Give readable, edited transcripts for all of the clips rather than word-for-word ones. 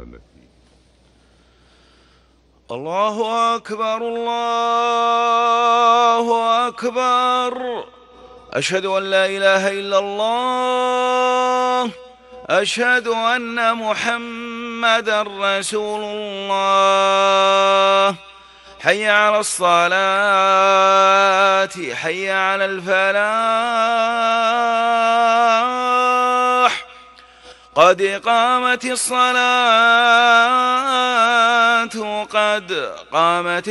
الله أكبر الله أكبر. أشهد أن لا إله إلا الله. أشهد أن محمدًا رسول الله. حي على الصلاة، حي على الفلاح، قد قامت الصلاة، قد قامت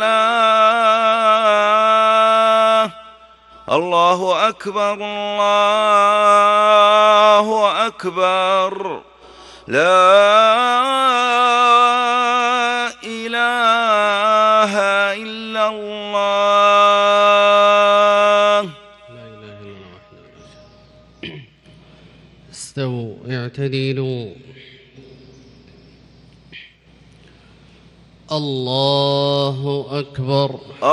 الصلاة. الله أكبر الله أكبر. لا إله إلا الله. لا إله إلا الله وحده لا شريك له. استووا اعتدلوا. الله أكبر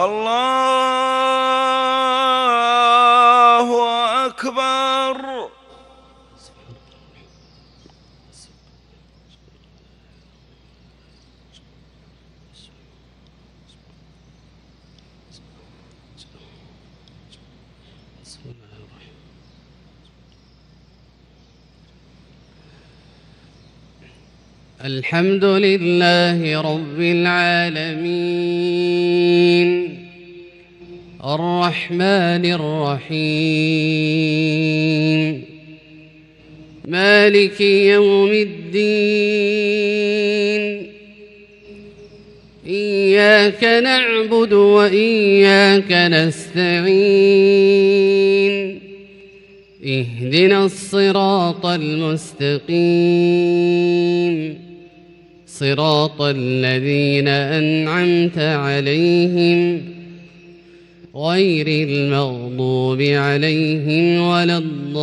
الله أكبر. الحمد لله رب العالمين الرحمن الرحيم مالك يوم الدين. إياك نعبد وإياك نستعين. اهدنا الصراط المستقيم صراط الذين أنعمت عليهم غير المغضوب عليهم ولا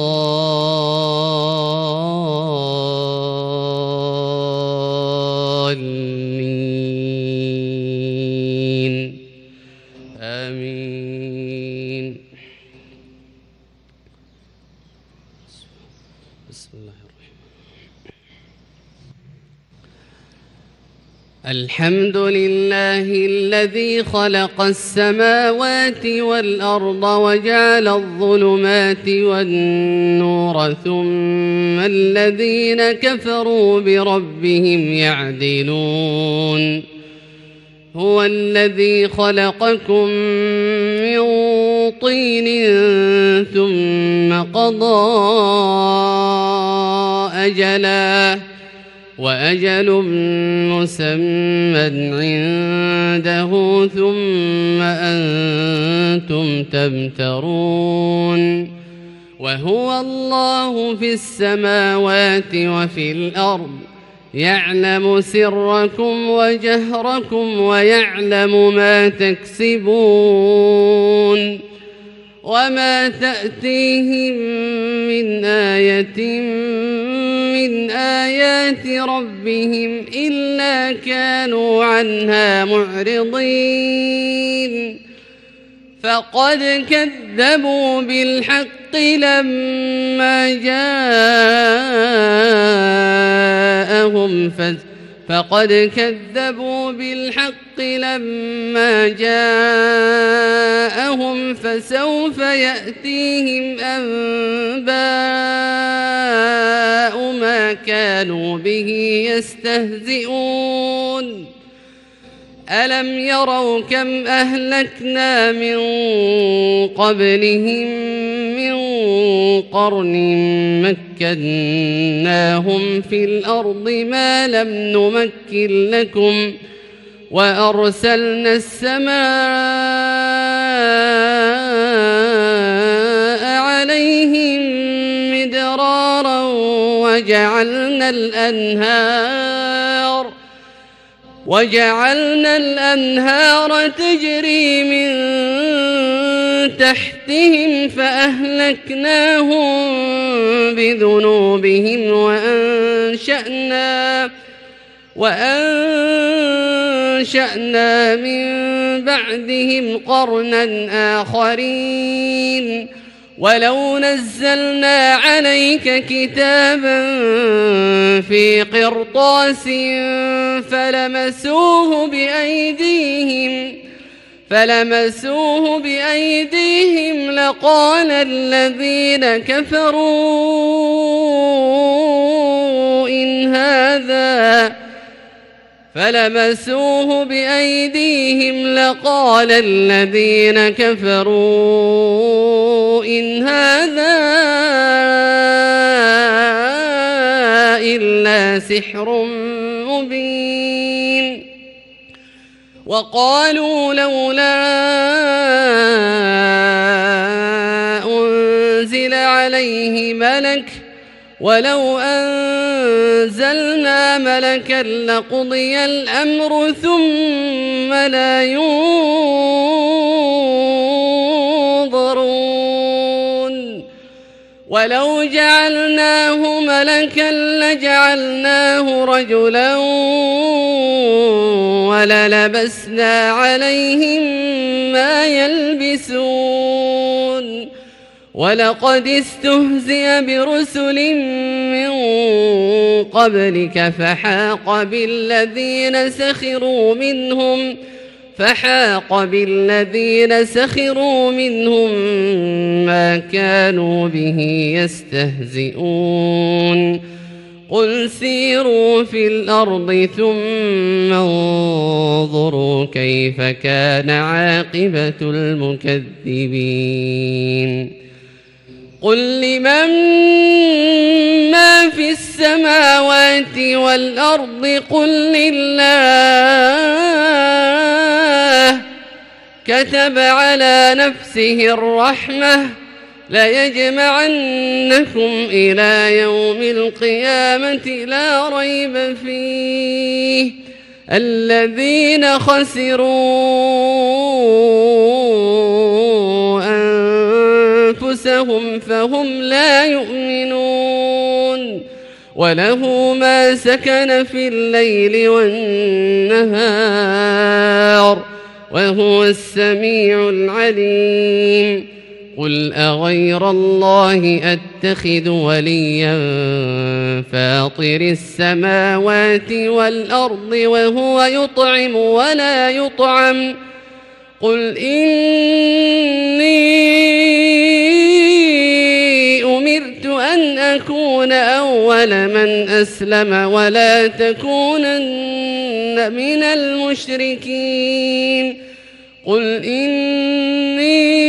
الضالين. آمين. بسم الله الرحمن الرحيم. الحمد لله الذي خلق السماوات والأرض وجعل الظلمات والنور ثم الذين كفروا بربهم يعدلون. هو الذي خلقكم من طين ثم قضى أجلا وأجل مسمى عنده ثم أنتم تمترون. وهو الله في السماوات وفي الأرض يعلم سركم وجهركم ويعلم ما تكسبون. وما تأتيهم من آية من آيات ربهم إلا كانوا عنها معرضين. فقد كذبوا بالحق لما جاءهم فسوف يأتيهم أنباء ما كانوا به يستهزئون. ألم يروا كم أهلكنا من قبلهم من قرن مكناهم في الأرض ما لم نمكن لكم وأرسلنا السماء عليهم مدرارا وجعلنا الأنهار تجري من تحتهم فأهلكناهم بذنوبهم وأنشأنا من بعدهم قرنا آخرين ولو نزلنا عليك كتابا في قرطاس فلمسوه بأيديهم لقال الذين كفروا إن هذا إلا سحر مبين. وقالوا لولا أنزل عليه ملك ولو أنزلنا ملكا لقضي الأمر ثم لا ينظرون. ولو جعلناه ملكا لجعلناه رجلا وللبسنا عليهم ما يلبسون. ولقد استهزئ برسل من قبلك فحاق بالذين سخروا منهم ما كانوا به يستهزئون. قل سيروا في الأرض ثم انظروا كيف كان عاقبة المكذبين. قل لمن ما في السماوات والأرض قل لله كتب على نفسه الرحمة ليجمعنكم إلى يوم القيامة لا ريب فيه الذين خسروا أنفسهم فهم لا يؤمنون. وله ما سكن في الليل والنهار وهو السميع العليم. قل أغير الله أتخذ وليا فاطر السماوات والأرض وهو يطعم ولا يطعم. قل إني أمرت أن أكون أول من أسلم ولا تكونن من المشركين. قل إني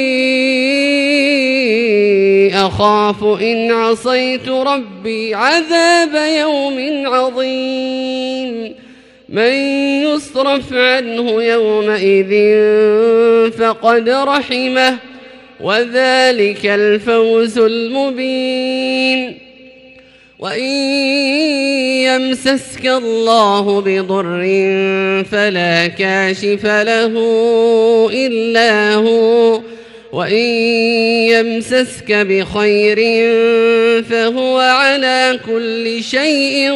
أخاف إن عصيت ربي عذاب يوم عظيم. من يصرف عنه يومئذ فقد رحمه وذلك الفوز المبين. وإن يمسسك الله بضر فلا كاشف له إلا هو وإن يمسسك بخير فهو على كل شيء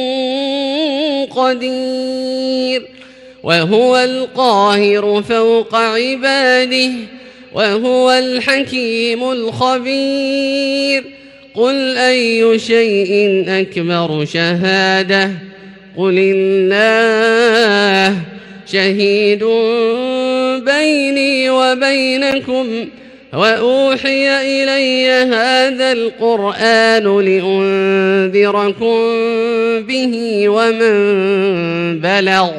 قدير. وهو القاهر فوق عباده وهو الحكيم الخبير. قل أي شيء أكبر شهادة قل الله شهيد بيني وبينكم وأوحي إلي هذا القرآن لأنذركم به ومن بلغ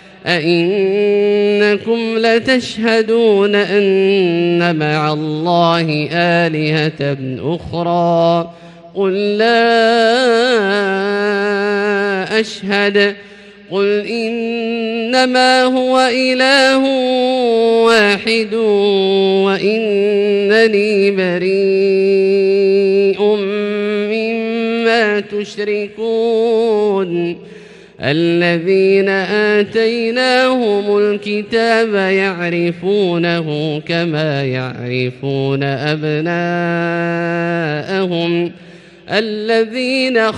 أئنكم لتشهدون أن مع الله آلهة أخرى قل لا أشهد قل إنما هو إله واحد وإنني بريء مما تشركون. الذين آتيناهم الكتاب يعرفونه كما يعرفون أبناءهم الذين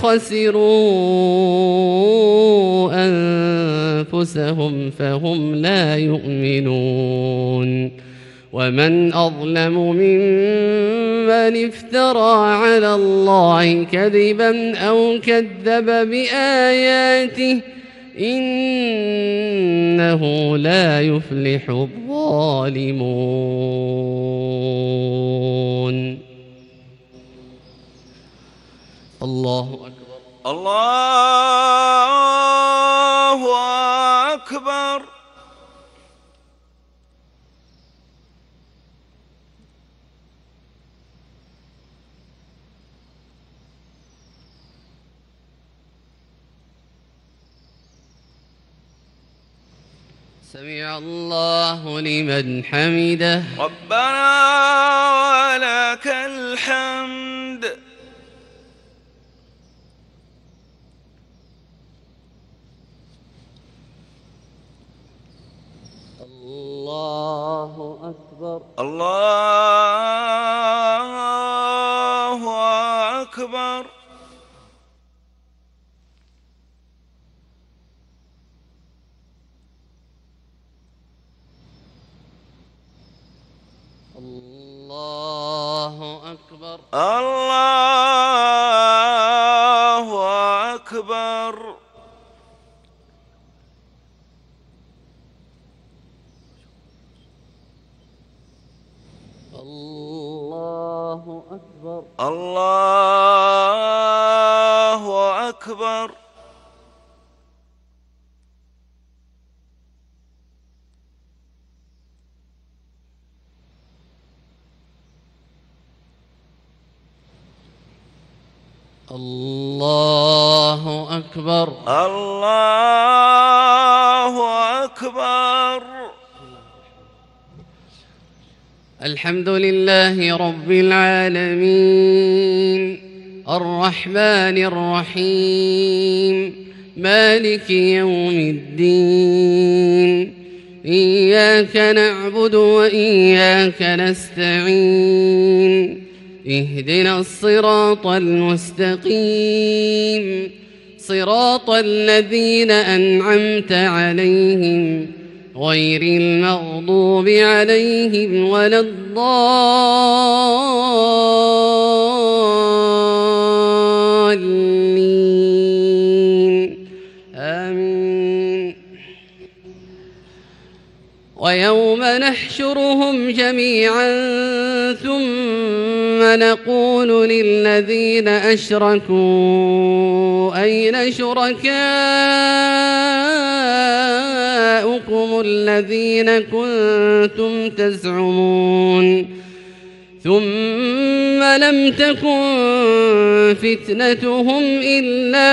خسروا أنفسهم فهم لا يؤمنون. ومن أظلم ممن افترى على الله كذبا أو كذب بآياته إنه لا يفلح الظالمون. الله أكبر. الله أكبر. سمع الله لمن حمده. ربنا ولك الحمد. الله أكبر. الله أكبر. الله أكبر. الله أكبر. الله أكبر. الله أكبر. الله أكبر. الله أكبر. الحمد لله رب العالمين الرحمن الرحيم مالك يوم الدين إياك نعبد وإياك نستعين اهدنا الصراط المستقيم صراط الذين أنعمت عليهم غير المغضوب عليهم ولا الضالين آمين. ويوم نحشرهم جميعا ثم نقول للذين أشركوا أين شركاؤكم الذين كنتم تزعمون ثم لم تكن فتنتهم إلا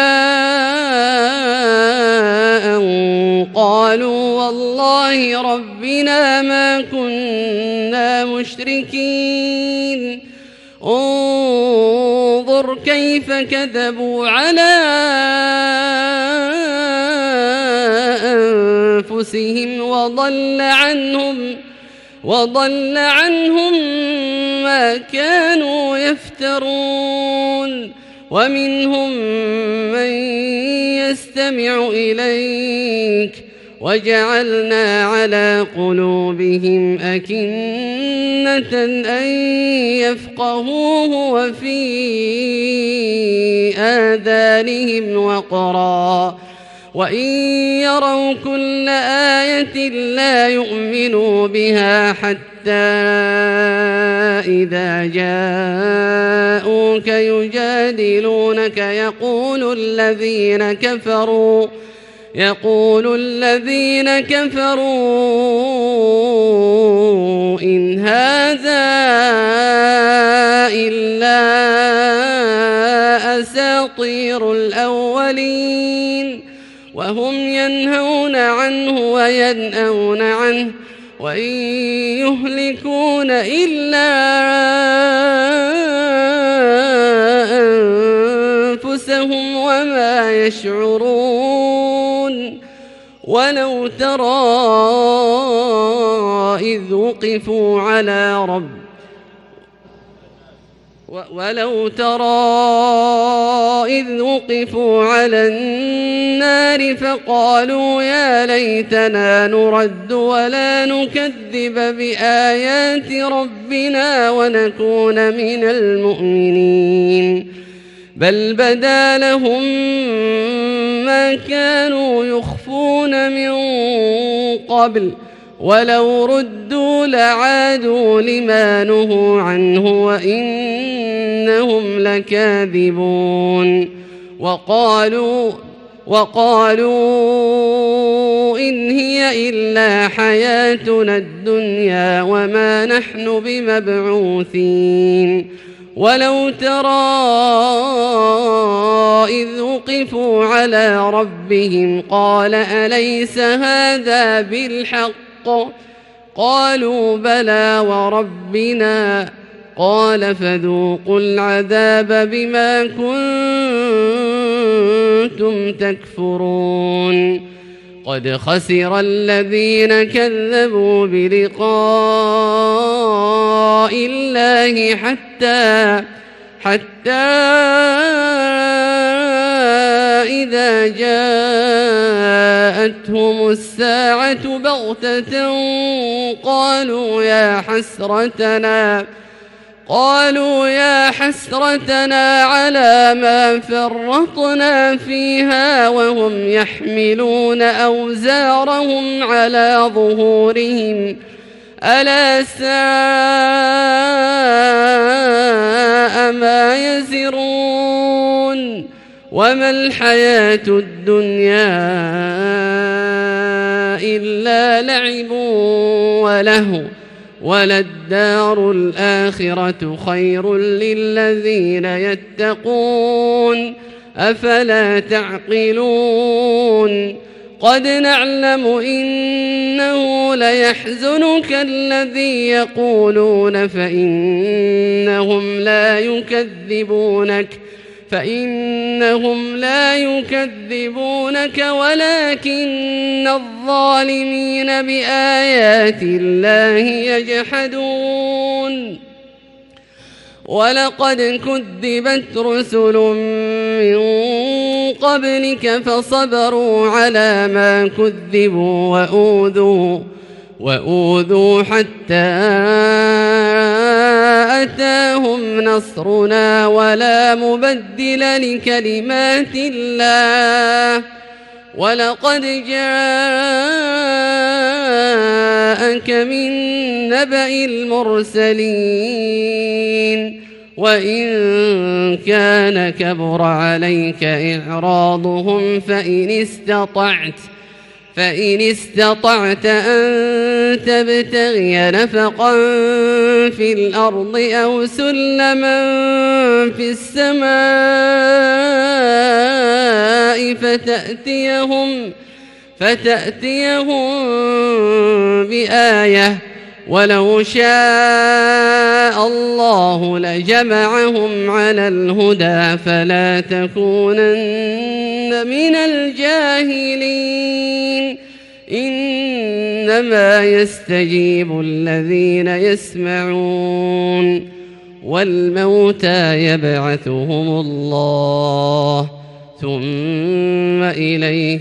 أن قالوا والله ربنا ما كنا مشركين انظر كيف كذبوا على أنفسهم وضل عنهم ما كانوا يفترون. ومنهم من يستمع إليك وجعلنا على قلوبهم أكنة أن يفقهوه وفي آذانهم وقرا وإن يروا كل آية لا يؤمنوا بها حتى إذا جاءوك يجادلونك يقول الذين كفروا إن هذا إلا أساطير الأولين وهم ينهون عنه وينأون عنه وإن يهلكون إلا أنفسهم وما يشعرون. ولو ترى إذ وقفوا على ولو ترى إذ وقفوا على النار فقالوا يا ليتنا نرد ولا نكذب بآيات ربنا ونكون من المؤمنين بل بدا لهم ما كانوا يخفون من قبل ولو ردوا لعادوا لما نهوا عنه وإنهم لكاذبون وقالوا إن هي إلا حياتنا الدنيا وما نحن بمبعوثين ولو ترى إذ وقفوا على ربهم قال أليس هذا بالحق قالوا بلى وربنا قال فذوقوا العذاب بما كنتم تكفرون قد خسر الذين كذبوا بلقاء الله حتى إذا جاءتهم الساعة بغتة قالوا يا حسرتنا على ما فرطنا فيها وهم يحملون أوزارهم على ظهورهم ألا ساء ما يزرون وما الحياة الدنيا إلا لعب ولهو وللدار الآخرة خير للذين يتقون أفلا تعقلون قد نعلم إنه ليحزنك الذي يقولون فإنهم لا يكذبونك ولكن الظالمين بآيات الله يجحدون ولقد كذبت رسل من قبلك فصبروا على ما كذبوا وأوذوا حتى أتاهم نصرنا ولا مبدل لكلمات الله ولقد جاءك من نبأ المرسلين وإن كان كبر عليك إعراضهم فإن استطعت أن تبتغي نفقا في الأرض أو سلما في السماء فتأتيهم بآية ولو شاء الله لجمعهم على الهدى فلا تكونن من الجاهلين إنما يستجيب الذين يسمعون والموتى يبعثهم الله ثم إليه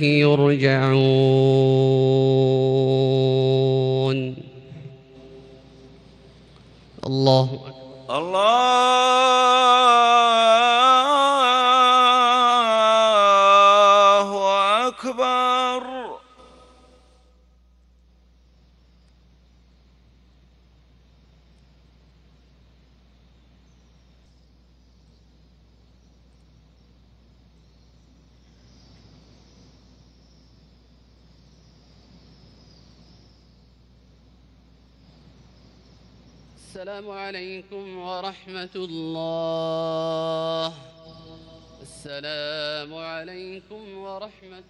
يرجعون الله أكبر الله أكبر السلام عليكم ورحمة الله. السلام عليكم ورحمة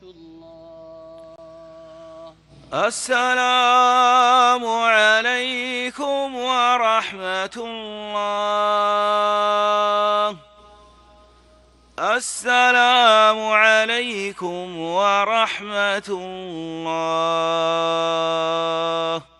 الله. السلام عليكم ورحمة الله. السلام عليكم ورحمة الله.